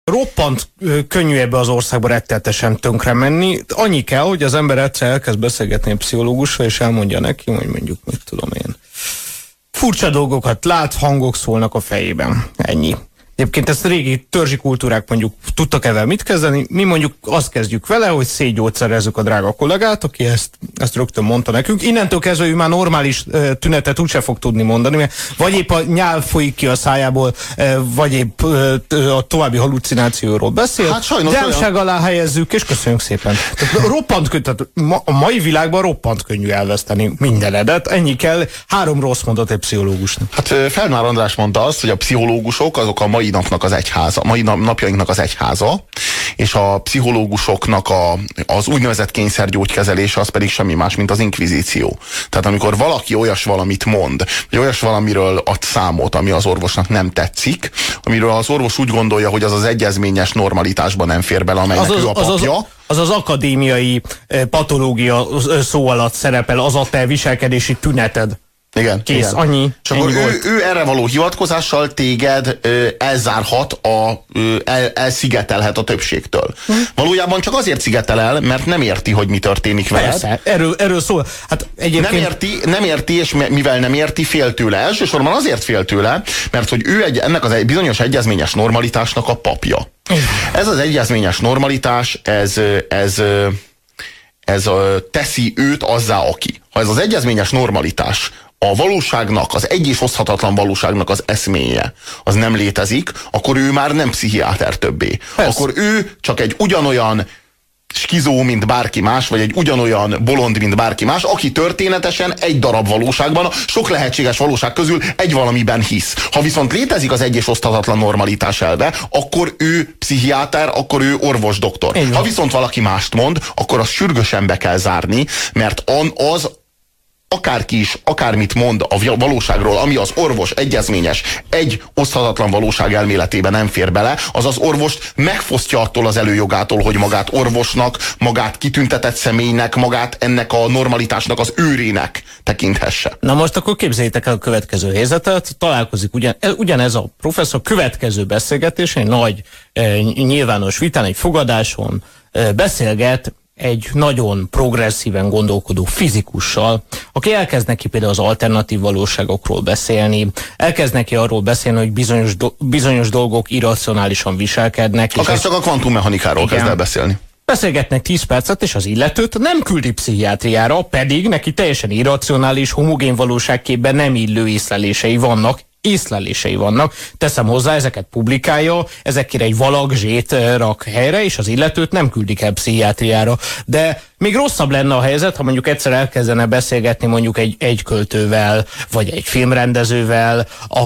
Roppant könnyű ebbe az országba rettenetesen tönkre menni. Annyi kell, hogy az ember egyszer elkezd beszélgetni a pszichológussal, és elmondja neki, hogy mondjuk, mit tudom én, furcsa dolgokat lát, hangok szólnak a fejében. Ennyi. Egyébként ezt régi törzsi kultúrák mondjuk tudtak ezzel mit kezdeni, mi mondjuk azt kezdjük vele, hogy szétgyógyszerezzük a drága kollégát, aki ezt rögtön mondta nekünk. Innentől kezdve ő már normális tünetet úgyse fog tudni mondani, mert vagy épp a nyál folyik ki a szájából, vagy épp a további halucinációról beszél. Hát sajnos gyámság alá helyezzük, és köszönjük szépen. Tehát a mai világban roppant könnyű elveszteni mindenedet, ennyi kell, 3 rossz mondat egy pszichológusnak. Hát Felnár András mondta azt, hogy a pszichológusok azok a mai napnak az egyháza, mai napjainknak az egyháza, és a pszichológusoknak az úgynevezett kényszergyógykezelése az pedig semmi más, mint az inkvizíció. Tehát amikor valaki olyas valamit mond, vagy olyas valamiről ad számot, ami az orvosnak nem tetszik, amiről az orvos úgy gondolja, hogy az az egyezményes normalitásban nem fér bele, amelynek ő a papja. Az akadémiai patológia szó alatt szerepel, az a te viselkedési tüneted. Igen, kész, igen. Annyi. És akkor ő erre való hivatkozással téged elzárhat, elszigetelhet a többségtől. Valójában csak azért szigetel el, mert nem érti, hogy mi történik veled. Persze, erről szól. Hát egyébként... nem érti, és mivel nem érti, fél tőle. Elsősorban azért fél tőle, mert hogy ő ennek az bizonyos egyezményes normalitásnak a papja. Ez az egyezményes normalitás, ez teszi őt azzá, aki. Ha ez az egyezményes normalitás a valóságnak, az egy és oszthatatlan valóságnak az eszméje, az nem létezik, akkor ő már nem pszichiáter többé. Persze. Akkor ő csak egy ugyanolyan skizó, mint bárki más, vagy egy ugyanolyan bolond, mint bárki más, aki történetesen egy darab valóságban, sok lehetséges valóság közül egy valamiben hisz. Ha viszont létezik az egy és oszthatatlan normalitás elve, akkor ő pszichiáter, akkor ő orvosdoktor. Ha viszont valaki mást mond, akkor azt sürgősen be kell zárni, mert az akárki is, akármit mond a valóságról, ami az orvos egyezményes, egy oszthatatlan valóság elméletében nem fér bele, az az orvost megfosztja attól az előjogától, hogy magát orvosnak, magát kitüntetett személynek, magát ennek a normalitásnak az őrének tekinthesse. Na most akkor képzeljétek el a következő helyzetet, találkozik ugyanez a professzor következő beszélgetésén, nagy nyilvános vitán, egy fogadáson beszélget egy nagyon progresszíven gondolkodó fizikussal, aki elkezd neki például az alternatív valóságokról beszélni, elkezd neki arról beszélni, hogy bizonyos dolgok irracionálisan viselkednek. Akár csak a kvantummechanikáról kezd el beszélni. Beszélgetnek 10 percet, és az illetőt nem küldi pszichiátriára, pedig neki teljesen irracionális, homogén valóságképben nem illő észlelései vannak. Teszem hozzá, ezeket publikálja, ezekre egy valagzsét rak helyre, és az illetőt nem küldik el pszichiátriára. De még rosszabb lenne a helyzet, ha mondjuk egyszer elkezdene beszélgetni mondjuk egy költővel, vagy egy filmrendezővel,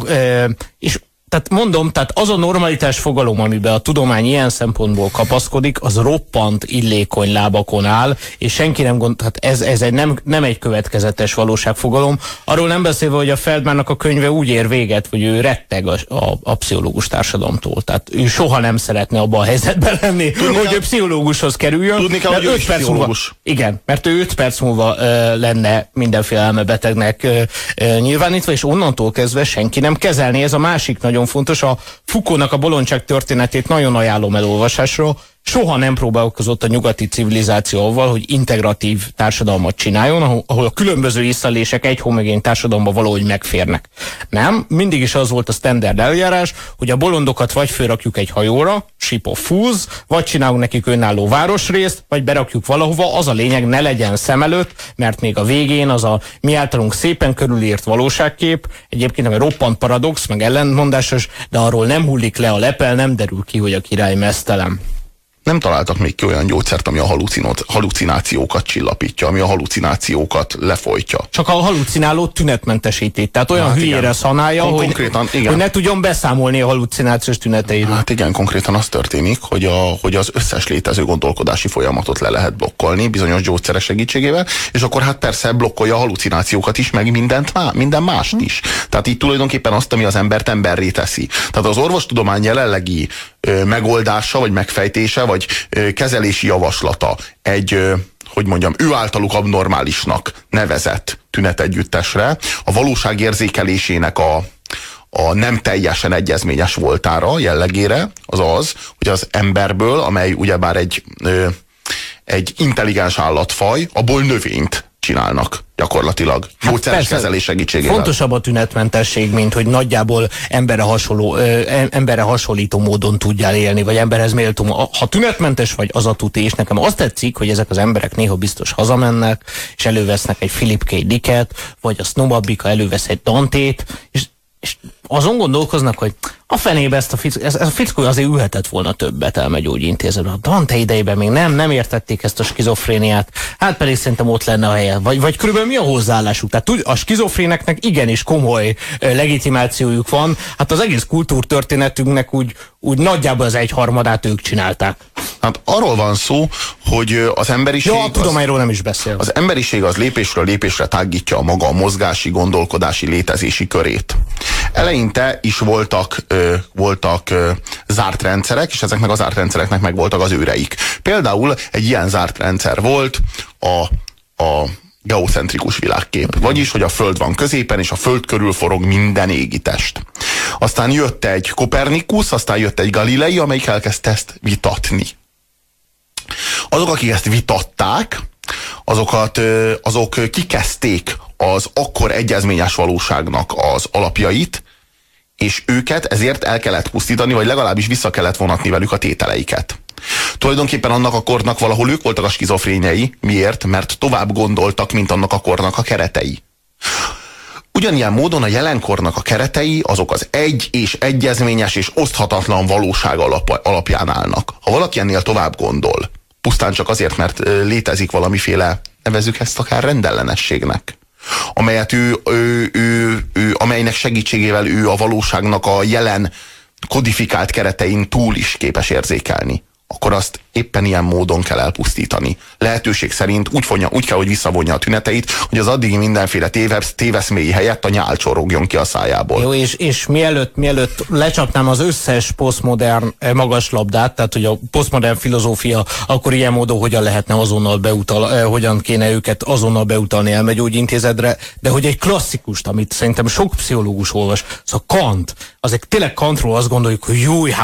és tehát mondom, az a normalitás fogalom, amiben a tudomány ilyen szempontból kapaszkodik, az roppant illékony lábakon áll, és senki nem tehát ez nem egy következetes valóságfogalom. Arról nem beszélve, hogy a Feldmánnak a könyve úgy ér véget, hogy ő retteg a pszichológus társadalomtól. Tehát ő soha nem szeretne abban a helyzetben lenni, hogy ő pszichológushoz kerüljön. Tudni kell, hogy ő is pszichológus. Igen, mert ő 5 perc múlva lenne mindenféle elmebetegnek nyilvánítva, és onnantól kezdve senki nem kezelni. Ez a másik nagyon fontos. A Foucault-nak a bolondság történetét nagyon ajánlom elolvasásra. Soha nem próbálkozott a nyugati civilizáció avval, hogy integratív társadalmat csináljon, ahol a különböző észlelések egy homogén társadalomba valahogy megférnek. Nem, mindig is az volt a standard eljárás, hogy a bolondokat vagy fölrakjuk egy hajóra, ship of fools, vagy csinálunk nekik önálló városrészt, vagy berakjuk valahova, az a lényeg, ne legyen szem előtt, mert még a végén az a mi általunk szépen körülírt valóságkép, egyébként meg roppant paradox, meg ellentmondásos, de arról nem hullik le a lepel, nem derül ki, hogy a király meztelen. Nem találtak még ki olyan gyógyszert, ami a halucinációkat csillapítja, ami a halucinációkat lefolytja. Csak a halucinálót tünetmentesíti. Tehát olyan hülyére szanálja, hogy ne tudjon beszámolni a halucinációs tüneteiről. Hát igen, konkrétan az történik, hogy az összes létező gondolkodási folyamatot le lehet blokkolni bizonyos gyógyszerek segítségével, és akkor hát persze blokkolja a halucinációkat is, meg minden mást is. Tehát így tulajdonképpen azt, ami az embert emberré teszi. Tehát az orvostudomány jelenlegi megoldása, vagy megfejtése, vagy kezelési javaslata egy, hogy mondjam, ő általuk abnormálisnak nevezett tünetegyüttesre a valóság érzékelésének a nem teljesen egyezményes voltára, jellegére, az az, hogy az emberből, amely ugyebár egy intelligens állatfaj, abból növényt csinálnak gyakorlatilag. Módszeres kezelés segítségével. Fontosabb a tünetmentesség, mint hogy nagyjából emberre hasonlító módon tudjál élni, vagy emberhez méltó. Ha tünetmentes vagy, az a tuti, és nekem azt tetszik, hogy ezek az emberek néha biztos hazamennek, és elővesznek egy Philip K. Dicket, vagy a Snowbabika elővesz egy Dantét, és azon gondolkoznak, hogy a fenébe ez a fickó azért ülhetett volna többet elmegyógyintézetben. A Dante idejében még nem értették ezt a skizofréniát, hát pedig szerintem ott lenne a helye. Vagy körülbelül mi a hozzáállásuk? Tehát a skizofréneknek igenis komoly legitimációjuk van, hát az egész kultúrtörténetünknek úgy nagyjából az egyharmadát ők csinálták. Hát arról van szó, hogy az emberiség... Ja, a tudományról nem is beszél. Az emberiség az lépésről lépésre tágítja a maga mozgási, gondolkodási, létezési körét. Eleinte is voltak zárt rendszerek, és ezeknek a zárt rendszereknek meg voltak az őreik. Például egy ilyen zárt rendszer volt a geocentrikus világkép. Vagyis, hogy a Föld van középen, és a Föld körül forog minden égitest. Aztán jött egy Kopernikus, aztán jött egy Galilei, amelyik elkezdte ezt vitatni. Azok, akik ezt vitatták, azok kikezdték az akkor egyezményes valóságnak az alapjait, és őket ezért el kellett pusztítani, vagy legalábbis vissza kellett vonatni velük a tételeiket. Tulajdonképpen annak a kornak valahol ők voltak a skizofréniai. Miért? Mert tovább gondoltak, mint annak a kornak a keretei. Ugyanilyen módon a jelenkornak a keretei azok az egy és egyezményes és oszthatatlan valóság alapján állnak. Ha valaki ennél tovább gondol, pusztán csak azért, mert létezik valamiféle, nevezzük ezt akár rendellenességnek, amelyet amelynek segítségével ő a valóságnak a jelen kodifikált keretein túl is képes érzékelni, akkor azt éppen ilyen módon kell elpusztítani. Lehetőség szerint úgy kell, hogy visszavonja a tüneteit, hogy az addigi mindenféle téveszméi helyett a nyál csorogjon ki a szájából. Jó, és mielőtt lecsapnám az összes posztmodern magaslabdát, tehát hogy a posztmodern filozófia akkor ilyen módon hogyan lehetne hogyan kéne őket azonnal beutalni elmegyógyintézetre, de hogy egy klasszikust, amit szerintem sok pszichológus olvas, az a Kant, azért tényleg Kantról azt gondoljuk, hogy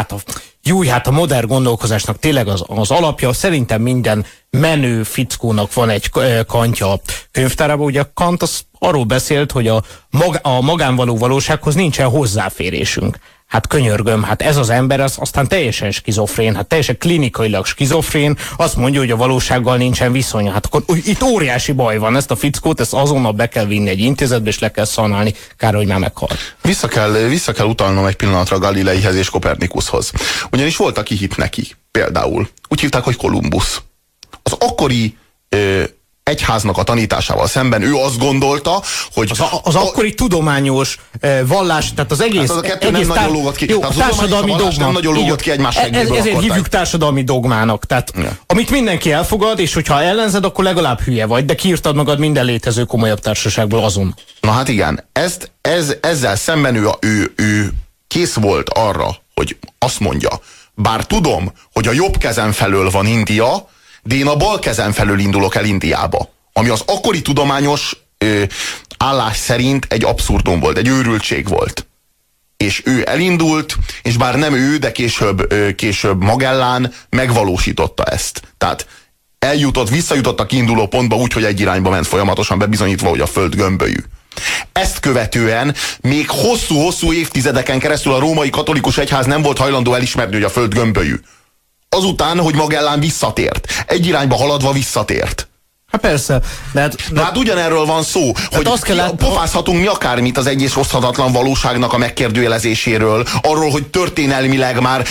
jó, hát a modern gondolkozásnak tényleg az alapja, szerintem minden menő fickónak van egy kantja a könyvtárában. Ugye Kant az arról beszélt, hogy a magánvaló valósághoz nincsen hozzáférésünk. Hát könyörgöm, hát ez az ember aztán teljesen skizofrén, hát teljesen klinikailag skizofrén, azt mondja, hogy a valósággal nincsen viszonya. Hát akkor itt óriási baj van, ezt a fickót, ezt azonnal be kell vinni egy intézetbe, és le kell szanálni, kár, hogy már meghalt. Vissza kell utalnom egy pillanatra Galileihez és Kopernikushoz. Ugyanis volt, aki hitt neki, például. Úgy hívták, hogy Kolumbusz. Az akkori egyháznak a tanításával szemben ő azt gondolta, hogy... Az akkori tudományos vallás, tehát az egész... Hát az a kettő nem nagyon lógott ki. Jó, társadalmi dogma. Nem nagyon lógott ki egymás seggéből. Ezért hívjuk társadalmi dogmának. Tehát amit mindenki elfogad, és hogyha ellenzed, akkor legalább hülye vagy, de kiírtad magad minden létező komolyabb társaságból azon. Na hát igen, ezzel szemben ő kész volt arra, hogy azt mondja, bár tudom, hogy a jobb kezem felől van India, de én a bal kezem felől indulok el Indiába. Ami az akkori tudományos állás szerint egy abszurdum volt, egy őrültség volt. És ő elindult, és bár nem ő, de később Magellán megvalósította ezt. Tehát visszajutott a kiinduló pontba úgy, hogy egy irányba ment folyamatosan, bebizonyítva, hogy a Föld gömbölyű. Ezt követően még hosszú-hosszú évtizedeken keresztül a római katolikus egyház nem volt hajlandó elismerni, hogy a Föld gömbölyű. Azután, hogy Magellán visszatért. Egy irányba haladva visszatért. Hát persze. Hát ugyanerről van szó, hogy pofázhatunk mi akármit az egész oszthatatlan valóságnak a megkérdőjelezéséről, arról, hogy történelmileg már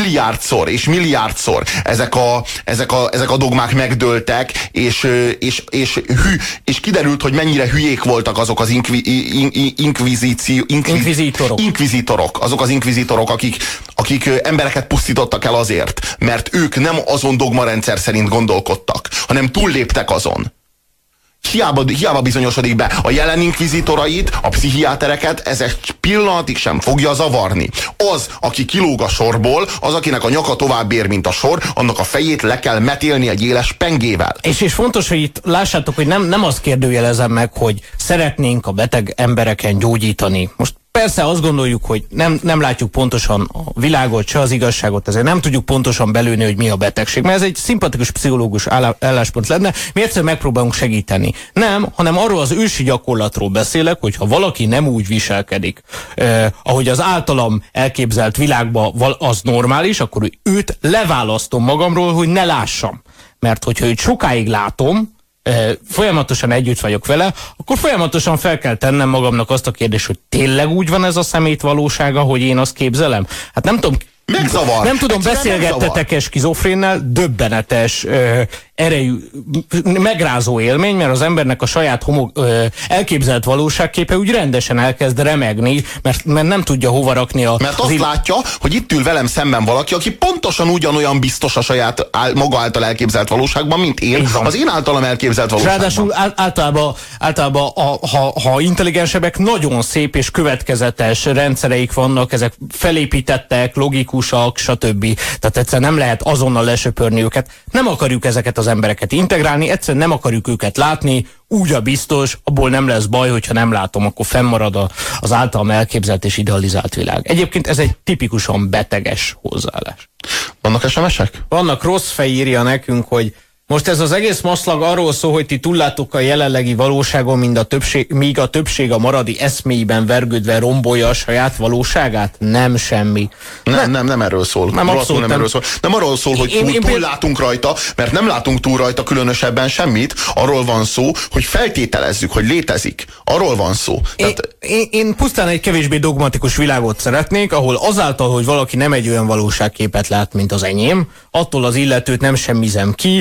milliárdszor ezek a dogmák megdőltek, és kiderült, hogy mennyire hülyék voltak azok az inkvizitorok, azok az inkvizitorok, akik embereket pusztítottak el azért, mert ők nem azon dogmarendszer szerint gondolkodtak, hanem túlléptek azon. Hiába bizonyosodik be, a jelen inkvizitorait, a pszichiátereket ez egy pillanatig sem fogja zavarni. Az, aki kilóg a sorból, az, akinek a nyaka tovább ér, mint a sor, annak a fejét le kell metélni egy éles pengével. És fontos, hogy itt lássátok, hogy nem azt kérdőjelezem meg, hogy szeretnénk a beteg embereken gyógyítani. Most Persze azt gondoljuk, hogy nem látjuk pontosan a világot, se az igazságot, ezért nem tudjuk pontosan belőni, hogy mi a betegség. Mert ez egy szimpatikus pszichológus álláspont lenne, mi egyszerűen megpróbálunk segíteni. Nem, hanem arról az ősi gyakorlatról beszélek, hogy ha valaki nem úgy viselkedik, ahogy az általam elképzelt világban az normális, akkor őt leválasztom magamról, hogy ne lássam. Mert hogyha őt sokáig látom, folyamatosan együtt vagyok vele, akkor folyamatosan fel kell tennem magamnak azt a kérdést, hogy tényleg úgy van ez a szemét valósága, hogy én azt képzelem? Hát nem tudom, megzavar. Nem tudom, beszélgettetek-e skizofrénnel, döbbenetes, erejű, megrázó élmény, mert az embernek a saját elképzelt valóságképe úgy rendesen elkezd remegni, mert nem tudja hova rakni a... Mert azt látja, hogy itt ül velem szemben valaki, aki pontosan ugyanolyan biztos a saját maga által elképzelt valóságban, mint én, az én általam elképzelt valóságban. Ráadásul általában ha intelligensebbek, nagyon szép és következetes rendszereik vannak, ezek felépítettek, logikusak, stb. Tehát egyszerűen nem lehet azonnal lesöpörni őket. Nem akarjuk ezeket az embereket integrálni, egyszerűen nem akarjuk őket látni, úgy a biztos, abból nem lesz baj, hogyha nem látom, akkor fennmarad az általam elképzelt és idealizált világ. Egyébként ez egy tipikusan beteges hozzáállás. Vannak SMS-ek? Vannak. Rossz fej írja nekünk, hogy most ez az egész maszlag arról szól, hogy ti túllátok a jelenlegi valóságon, míg a többség a maradi eszméiben vergődve rombolja a saját valóságát? Nem semmi. Nem erről szól. Nem, abszolút nem erről szól. Nem arról szól, hogy túl látunk rajta, mert nem látunk túl rajta különösebben semmit. Arról van szó, hogy feltételezzük, hogy létezik. Arról van szó. Én pusztán egy kevésbé dogmatikus világot szeretnék, ahol azáltal, hogy valaki nem egy olyan valóságképet lát, mint az enyém, attól az illetőt nem semmizem ki,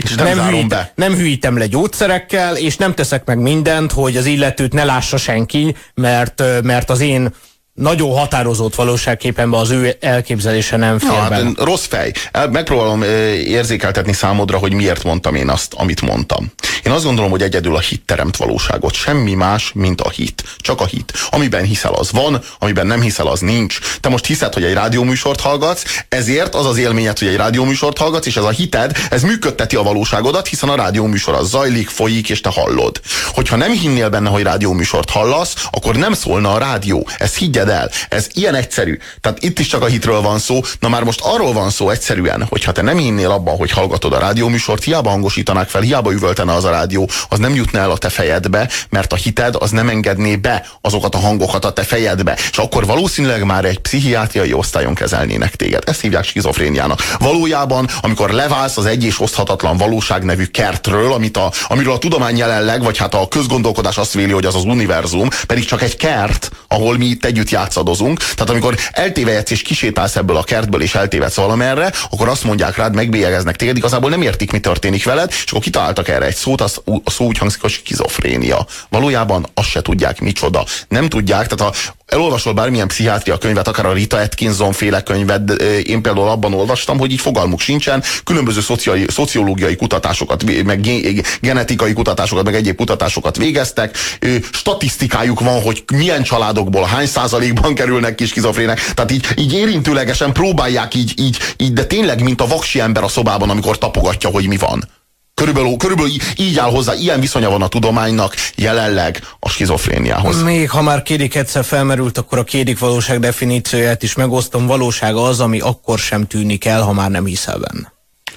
nem hűítem le gyógyszerekkel, és nem teszek meg mindent, hogy az illetőt ne lássa senki, mert az én nagyon határozott valóságképemben az ő elképzelése nem fér bele. Hát, rossz fej. Megpróbálom érzékeltetni számodra, hogy miért mondtam én azt, amit mondtam. Én azt gondolom, hogy egyedül a hit teremt valóságot. Semmi más, mint a hit. Csak a hit. Amiben hiszel, az van, amiben nem hiszel, az nincs. Te most hiszed, hogy egy rádióműsort hallgatsz, ezért az az élményed, hogy egy rádióműsort hallgatsz, és ez a hited, ez működteti a valóságodat, hiszen a rádióműsor az zajlik, folyik, és te hallod. Hogyha nem hinnél benne, hogy rádióműsort hallasz, akkor nem szólna a rádió. Ez higgyed el. Ez ilyen egyszerű. Tehát itt is csak a hitről van szó. Na már most arról van szó egyszerűen, hogy ha te nem hinnél abban, hogy hallgatod a rádióműsort, hiába hangosítanák fel, hiába üvöltene az a rádió, az nem jutna el a te fejedbe, mert a hited az nem engedné be azokat a hangokat a te fejedbe. És akkor valószínűleg már egy pszichiátriai osztályon kezelnének téged. Ezt hívják skizofréniának. Valójában, amikor leválsz az egy és oszthatatlan valóság nevű kertről, amiről a tudomány jelenleg, vagy hát a közgondolkodás azt véli, hogy az az univerzum, pedig csak egy kert, ahol mi itt együtt játszadozunk. Tehát amikor eltévedsz és kisétálsz ebből a kertből és eltévedsz valamerre, akkor azt mondják rád, megbélyegeznek téged, igazából nem értik, mi történik veled, és akkor kitaláltak erre egy szót, a szó úgy hangzik, hogy skizofrénia. Valójában azt se tudják, micsoda. Nem tudják, tehát elolvasol bármilyen pszichiátria könyvet, akár a Rita Atkinson féle könyvet, én például abban olvastam, hogy így fogalmuk sincsen, különböző szociológiai kutatásokat, meg genetikai kutatásokat, meg egyéb kutatásokat végeztek, statisztikájuk van, hogy milyen családokból hány százalékban kerülnek ki skizofrének, tehát így érintőlegesen próbálják így, de tényleg, mint a vaksi ember a szobában, amikor tapogatja, hogy mi van. Körülbelül így áll hozzá, ilyen viszonya van a tudománynak jelenleg a skizofréniához. Még ha már Kédik egyszer felmerült, akkor a Kédik valóság definícióját is megosztom. Valóság az, ami akkor sem tűnik el, ha már nem hiszel benne.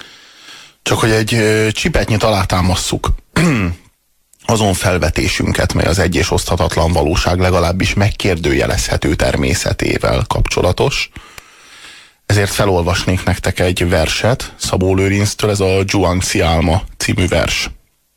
Csak hogy egy csipetnyit alátámasszuk azon felvetésünket, mely az egy és oszthatatlan valóság legalábbis megkérdőjelezhető természetével kapcsolatos. Ezért felolvasnék nektek egy verset Szabó Lőrinctől, ez a Zhuangzi álma című vers.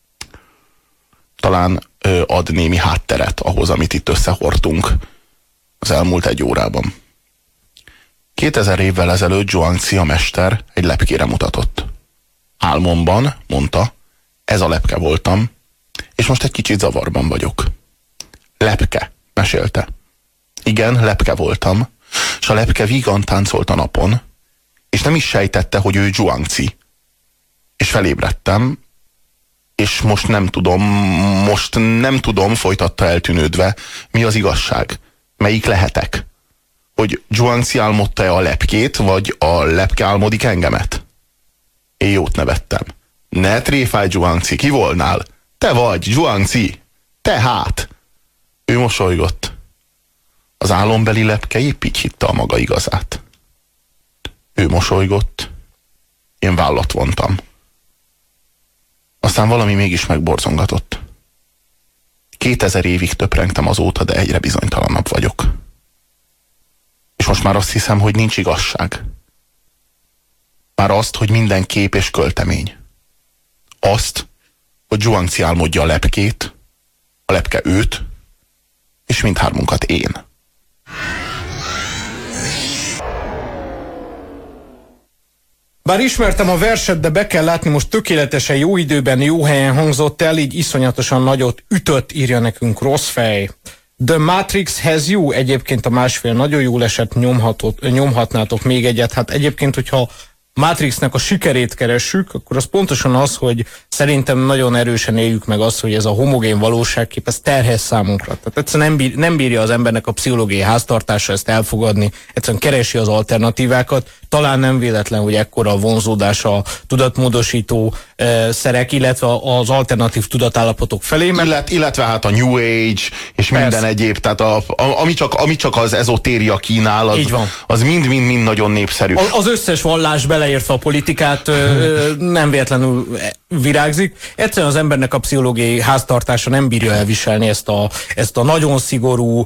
Talán ad némi hátteret ahhoz, amit itt összehordtunk az elmúlt egy órában. 2000 évvel ezelőtt Zhuangzi a mester egy lepkére mutatott. Álmomban, mondta, ez a lepke voltam, és most egy kicsit zavarban vagyok. Lepke, mesélte. Igen, lepke voltam, és a lepke vígan táncolt a napon, és nem is sejtette, hogy ő Zhuangzi. És felébredtem, és most nem tudom, folytatta eltűnődve, mi az igazság, melyik lehetek. Hogy Zhuangzi álmodta-e a lepkét, vagy a lepke álmodik engemet? Én jót nevettem. Ne tréfálj, Zhuangzi, ki volnál? Te vagy, Zhuangzi. Te hát. Ő mosolygott. Az álombeli lepke épp így hitte a maga igazát. Ő mosolygott, én vállat vontam. Aztán valami mégis megborzongatott. 2000 évig töprengtem azóta, de egyre bizonytalanabb vagyok. És most már azt hiszem, hogy nincs igazság. Már azt, hogy minden kép és költemény. Azt, hogy Zhuangzi álmodja a lepkét, a lepke őt, és mindhármunkat én. Bár ismertem a verset, de be kell látni, most tökéletesen jó időben, jó helyen hangzott el, így iszonyatosan nagyot ütött, írja nekünk rossz fej. The Matrix Has You, egyébként a másfél nagyon jól esett, nyomhatnátok még egyet. Hát egyébként, hogyha Matrixnek a sikerét keressük, akkor az pontosan az, hogy szerintem nagyon erősen éljük meg azt, hogy ez a homogén valóságkép, ez terhes számunkra. Tehát egyszerűen nem bírja az embernek a pszichológiai háztartása ezt elfogadni, egyszerűen keresi az alternatívákat. Talán nem véletlen, hogy ekkora a vonzódás a tudatmódosító szerek, illetve az alternatív tudatállapotok felé. Illetve hát a New Age és minden egyéb, tehát ami csak az ezotéria kínál, az mind-mind nagyon népszerű. Az összes vallás beleértve a politikát nem véletlenül virágzik. Egyszerűen az embernek a pszichológiai háztartása nem bírja elviselni ezt a nagyon szigorú,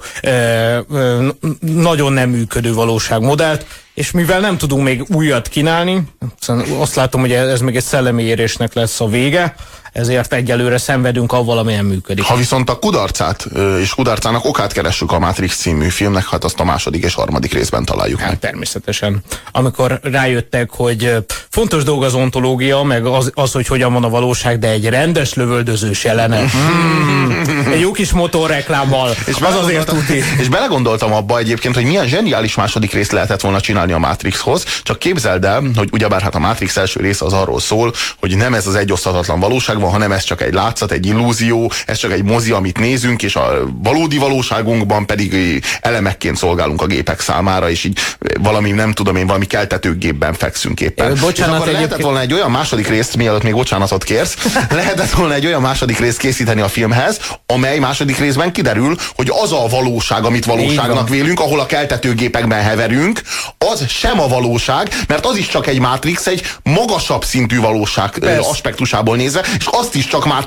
nagyon nem működő valóságmodellt, és mivel nem tudunk még újat kínálni, azt látom, hogy ez még egy szellemi érésnek lesz a vége, ezért egyelőre szenvedünk avval, ami nem működik. Ha viszont a kudarcát és kudarcának okát keressük a Matrix című filmnek, hát azt a második és harmadik részben találjuk meg. Természetesen. Amikor rájöttek, hogy fontos dolog az ontológia, meg az, hogy hogyan van a valóság, de egy rendes lövöldözős jelenet. Egy jó kis motorreklámmal. Az azért tuti. És belegondoltam abba egyébként, hogy milyen zseniális második részt lehetett volna csinálni a Matrixhoz, csak képzeld el, hogy ugyebár hát a Matrix első része az arról szól, hogy nem ez az egyoszthatatlan valóság van, hanem ez csak egy látszat, egy illúzió, ez csak egy mozi, amit nézünk, és a valódi valóságunkban pedig elemekként szolgálunk a gépek számára, és így valami, nem tudom én, valami keltetőgépben fekszünk éppen. Bocsánat, és akkor lehetett volna egy olyan második részt, mielőtt még bocsánatot kérsz, lehetett volna egy olyan második részt készíteni a filmhez, amely második részben kiderül, hogy az a valóság, amit valóságnak vélünk, ahol a keltetőgépekben heverünk, az sem a valóság, mert az is csak egy Matrix, egy magasabb szintű valóság aspektusából nézve, és azt is csak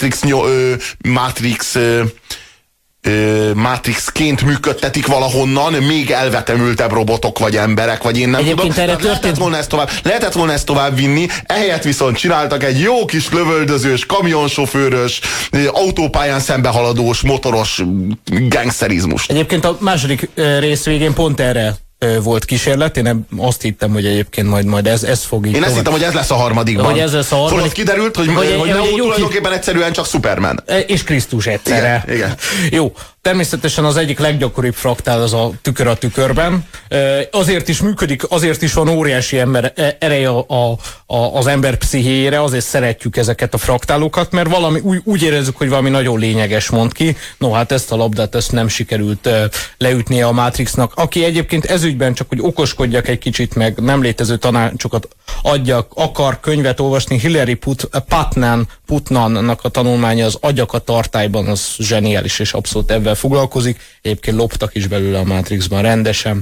Matrixként működtetik valahonnan, még elvetemültebb robotok, vagy emberek, vagy én nem egyébként tudom. Lehetett volna ezt tovább vinni, ehelyett viszont csináltak egy jó kis lövöldözős, kamionsofőrös, autópályán szembehaladós, motoros gangsterizmust. Egyébként a második rész végén pont erre volt kísérlet, én azt hittem, hogy egyébként majd ez fog így. Én ezt hittem, hogy ez lesz a harmadikban. Hogy ez lesz a harmadik. Szóval kiderült, hogy tulajdonképpen egyszerűen csak Superman. És Krisztus egyszerre. Igen. Jó. Természetesen az egyik leggyakoribb fraktál az a tükör a tükörben. Azért is működik, azért is van óriási ereje az ember pszichéjére, azért szeretjük ezeket a fraktálokat, mert valami úgy érezzük, hogy valami nagyon lényeges mond ki. No, hát ezt a labdát ezt nem sikerült leütnie a Matrixnak, aki egyébként ezügyben csak, hogy okoskodjak egy kicsit, meg nem létező tanácsokat adjak, akar könyvet olvasni, Hilary Putnamnak a tanulmánya az Agyak a tartályban, az zseniális és abszolút ebben foglalkozik. Egyébként loptak is belőle a Matrixban rendesen.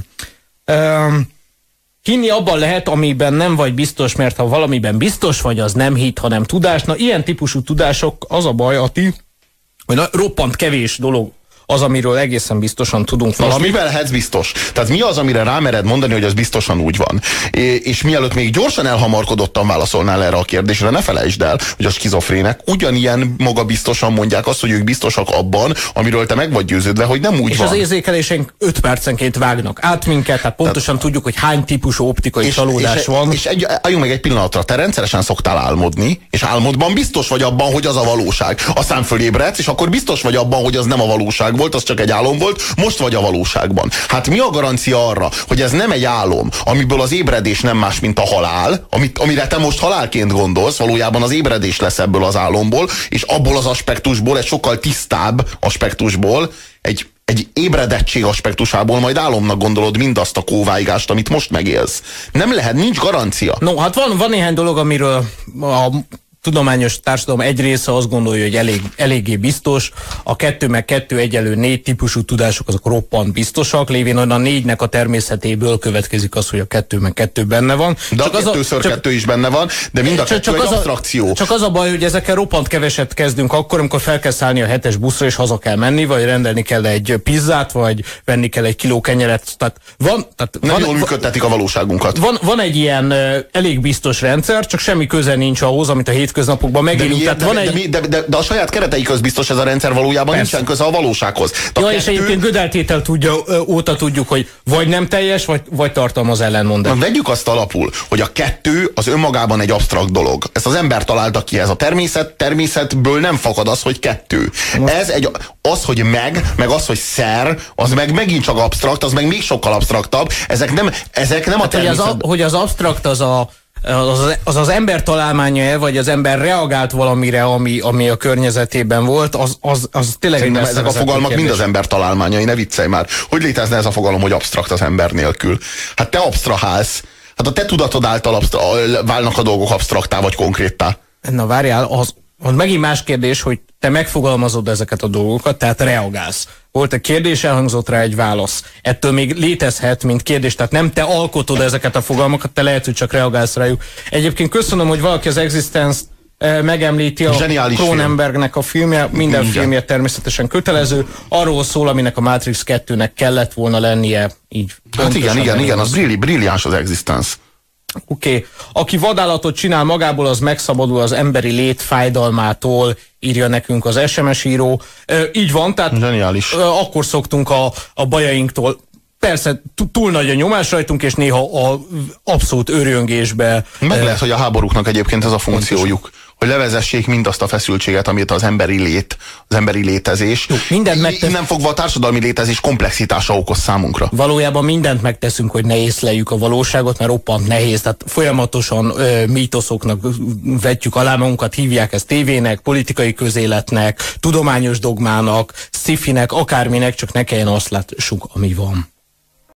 Hinni abban lehet, amiben nem vagy biztos, mert ha valamiben biztos vagy, az nem hit, hanem tudás. Na, ilyen típusú tudások, az a baj, Ati, hogy roppant kevés dolog az, amiről egészen biztosan tudunk valamit. Most mivel lehetsz biztos? Tehát mi az, amire rámered mondani, hogy az biztosan úgy van? És mielőtt még gyorsan elhamarkodottan válaszolnál erre a kérdésre, ne felejtsd el, hogy a skizofrének ugyanilyen magabiztosan mondják azt, hogy ők biztosak abban, amiről te meg vagy győződve, hogy nem úgy és van. És az érzékeléseink 5 percenként vágnak át minket, tehát pontosan tudjuk, hogy hány típusú optikai csalódás van. És álljunk meg egy pillanatra, te rendszeresen szoktál álmodni, és álmodban biztos vagy abban, hogy az a valóság. Aztán fölébredsz, és akkor biztos vagy abban, hogy az nem a valóság volt, az csak egy álom volt, most vagy a valóságban. Hát mi a garancia arra, hogy ez nem egy álom, amiből az ébredés nem más, mint a halál, amire te most halálként gondolsz, valójában az ébredés lesz ebből az álomból, és abból az aspektusból, egy sokkal tisztább aspektusból, egy ébredettség aspektusából majd álomnak gondolod mindazt a kóváigást, amit most megélsz. Nem lehet, nincs garancia. No, hát van néhány dolog, amiről tudományos társadalom egy része azt gondolja, hogy eléggé biztos. A 2+2=4 típusú tudások azok roppant biztosak, lévén a 4-nek a természetéből következik az, hogy a 2+2 benne van. De csak a 2x2 is benne van, de mind a kettő egy abstrakció. Csak az a baj, hogy ezekkel roppant keveset kezdünk akkor, amikor fel kell szállni a 7-es buszra, és haza kell menni, vagy rendelni kell egy pizzát, vagy venni kell egy kiló kenyeret. Nem jól működtetik a valóságunkat. Van egy ilyen elég biztos rendszer, csak semmi köze nincs ahhoz, amit a hétköznapokban megélünk. De a saját keretei köz biztos ez a rendszer, valójában nincsen köze a valósághoz. És egyébként Gödel-tétel óta tudjuk, hogy vagy nem teljes, vagy tartalmaz ellentmondást. Vegyük azt alapul, hogy a 2 az önmagában egy absztrakt dolog. Ezt az ember találta ki, ez a természetből nem fakad az, hogy 2. Ez az, hogy meg az, hogy szer, az meg megint csak absztrakt, az meg még sokkal absztraktabb. Ezek nem a természet. Hogy az absztrakt az ember találmánya, vagy az ember reagált valamire, ami a környezetében volt, az tényleg... Szerintem ezek a fogalmak mind az ember találmányai, ne viccelj már. Hogy létezne ez a fogalom, hogy absztrakt az ember nélkül? Hát te absztrahálsz. Hát a te tudatod által válnak a dolgok absztraktá vagy konkréttá. Na várjál, az megint más kérdés, hogy te megfogalmazod ezeket a dolgokat, tehát reagálsz. Volt egy kérdés, elhangzott rá egy válasz. Ettől még létezhet, mint kérdés, tehát nem te alkotod ezeket a fogalmakat, te lehet, hogy csak reagálsz rájuk. Egyébként köszönöm, hogy valaki az Existence-t megemlíti, a Cronenbergnek a filmje, minden filmje természetesen kötelező, arról szól, aminek a Matrix 2-nek kellett volna lennie. Így hát igen, az brilliáns az Existence. Oké. Aki vadállatot csinál magából, az megszabadul az emberi lét fájdalmától, írja nekünk az SMS író. Így van, tehát zseniális. Akkor szoktunk a bajainktól. Persze, túl nagy a nyomás rajtunk, és néha a abszolút örjöngésbe. Meg lehet, hogy a háborúknak egyébként ez a funkciójuk, hogy levezessék mindazt a feszültséget, amit az emberi lét, az emberi létezés. Innen fogva a társadalmi létezés komplexitása okoz számunkra. Valójában mindent megteszünk, hogy ne észleljük a valóságot, mert roppant nehéz. Tehát folyamatosan mítoszoknak vetjük alá magunkat, hívják ezt tévének, politikai közéletnek, tudományos dogmának, sci-finek, akárminek, csak ne kelljen azt lássuk, ami van.